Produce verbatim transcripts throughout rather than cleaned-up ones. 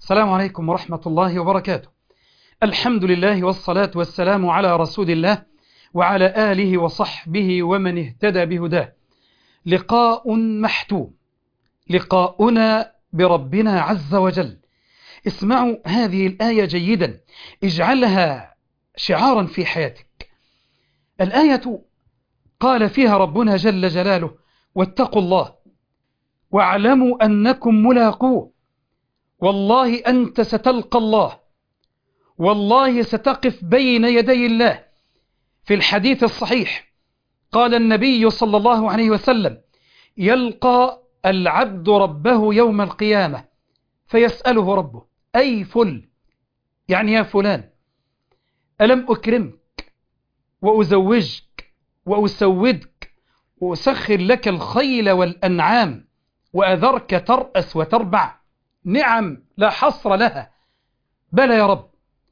السلام عليكم ورحمة الله وبركاته. الحمد لله والصلاة والسلام على رسول الله وعلى آله وصحبه ومن اهتدى بهداه. لقاء محتوم، لقاؤنا بربنا عز وجل. اسمعوا هذه الآية جيدا، اجعلها شعارا في حياتك. الآية قال فيها ربنا جل جلاله: واتقوا الله واعلموا أنكم ملاقوه، والله أنت ستلقى الله، والله ستقف بين يدي الله. في الحديث الصحيح قال النبي صلى الله عليه وسلم: يلقى العبد ربه يوم القيامة فيسأله ربه: أي فل، يعني يا فلان، ألم أكرمك وأزوجك وأسودك وأسخر لك الخيل والأنعام وأذرك ترأس وتربع؟ نعم لا حصر لها. بلى يا رب.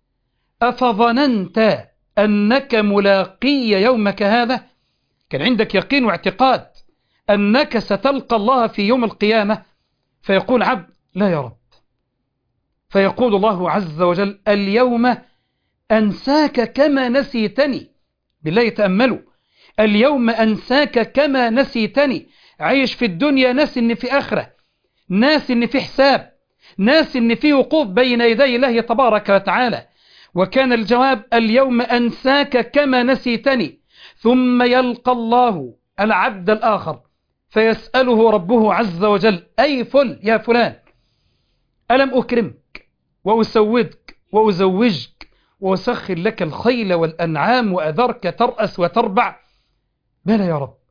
أفظننت أنك ملاقي يومك هذا؟ كان عندك يقين واعتقاد أنك ستلقى الله في يوم القيامة؟ فيقول عبد: لا يا رب. فيقول الله عز وجل: اليوم أنساك كما نسيتني. بالله تأملوا، اليوم أنساك كما نسيتني. عايش في الدنيا ناس إن في آخرة، ناس إن في حساب، ناس إن في وقوف بين يدي الله تبارك وتعالى. وكان الجواب: اليوم أنساك كما نسيتني. ثم يلقى الله العبد الآخر فيسأله ربه عز وجل: أي فل، يا فلان، ألم أكرمك وأسودك وأزوجك وأسخر لك الخيل والأنعام وأذرك ترأس وتربع؟ بلى يا رب.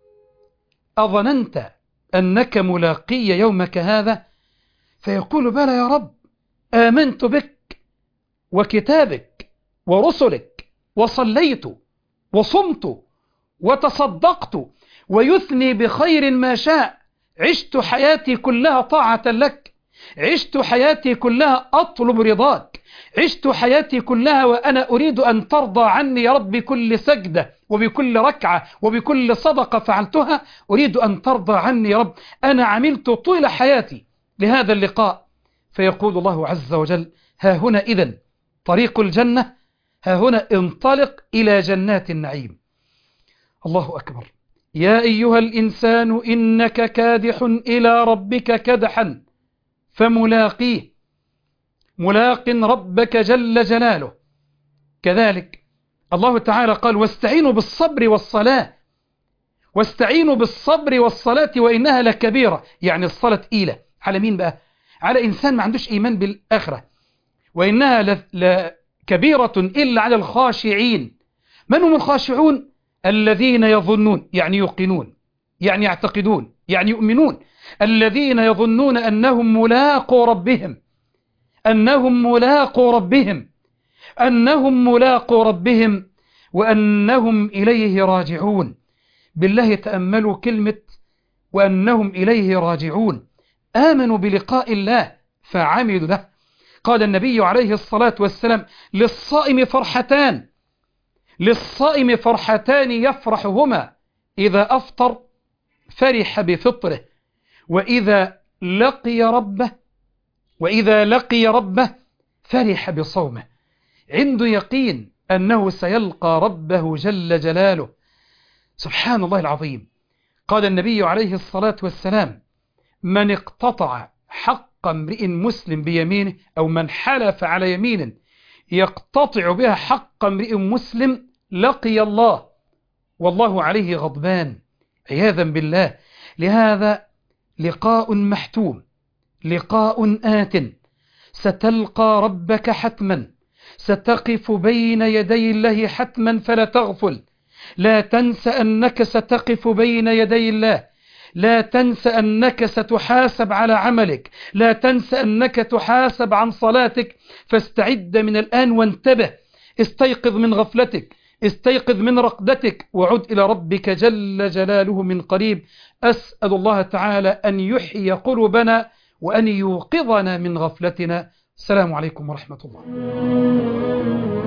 أظننت أنك ملاقي يومك هذا؟ فيقول: بلى يا رب، آمنت بك وكتابك ورسلك، وصليت وصمت وتصدقت، ويثني بخير ما شاء. عشت حياتي كلها طاعة لك، عشت حياتي كلها أطلب رضاك، عشت حياتي كلها وأنا أريد أن ترضى عني يا رب. بكل سجدة وبكل ركعة وبكل صدقة فعلتها أريد أن ترضى عني يا رب. أنا عملت طول حياتي لهذا اللقاء. فيقول الله عز وجل: ها هنا إذن طريق الجنة، ها هنا انطلق إلى جنات النعيم. الله أكبر. يا أيها الإنسان إنك كادح إلى ربك كدحا فملاقيه. ملاق ربك جل جلاله. كذلك الله تعالى قال: واستعينوا بالصبر والصلاة. واستعينوا بالصبر والصلاة وإنها لكبيرة. يعني الصلاة تقيلة على مين بقى؟ على إنسان ما عندوش إيمان بالآخرة. وإنها لكبيرة إلا على الخاشعين. من هم الخاشعون؟ الذين يظنون، يعني يوقنون، يعني يعتقدون، يعني يؤمنون. الذين يظنون أنهم ملاقو ربهم، أنهم ملاقو ربهم، أنهم ملاقو ربهم وأنهم إليه راجعون. بالله تأملوا كلمة وأنهم إليه راجعون. آمنوا بلقاء الله فعملوا له. قال النبي عليه الصلاة والسلام: للصائم فرحتان، للصائم فرحتان يفرحهما: إذا أفطر فرح بفطره، وإذا لقي ربه وإذا لقي ربه فرح بصومه. عنده يقين أنه سيلقى ربه جل جلاله. سبحان الله العظيم. قال النبي عليه الصلاة والسلام: من اقتطع حق امرئ مسلم بيمينه، أو من حلف على يمين يقتطع بها حق امرئ مسلم لقي الله والله عليه غضبان، عياذا بالله. لهذا لقاء محتوم، لقاء آت. ستلقى ربك حتما، ستقف بين يدي الله حتما، فلا تغفل. لا تنس أنك ستقف بين يدي الله، لا تنس أنك ستحاسب على عملك، لا تنس أنك تحاسب عن صلاتك. فاستعد من الآن وانتبه، استيقظ من غفلتك، استيقظ من رقدتك، وعد إلى ربك جل جلاله من قريب. أسأل الله تعالى أن يحيي قلوبنا وأن يوقظنا من غفلتنا. السلام عليكم ورحمة الله.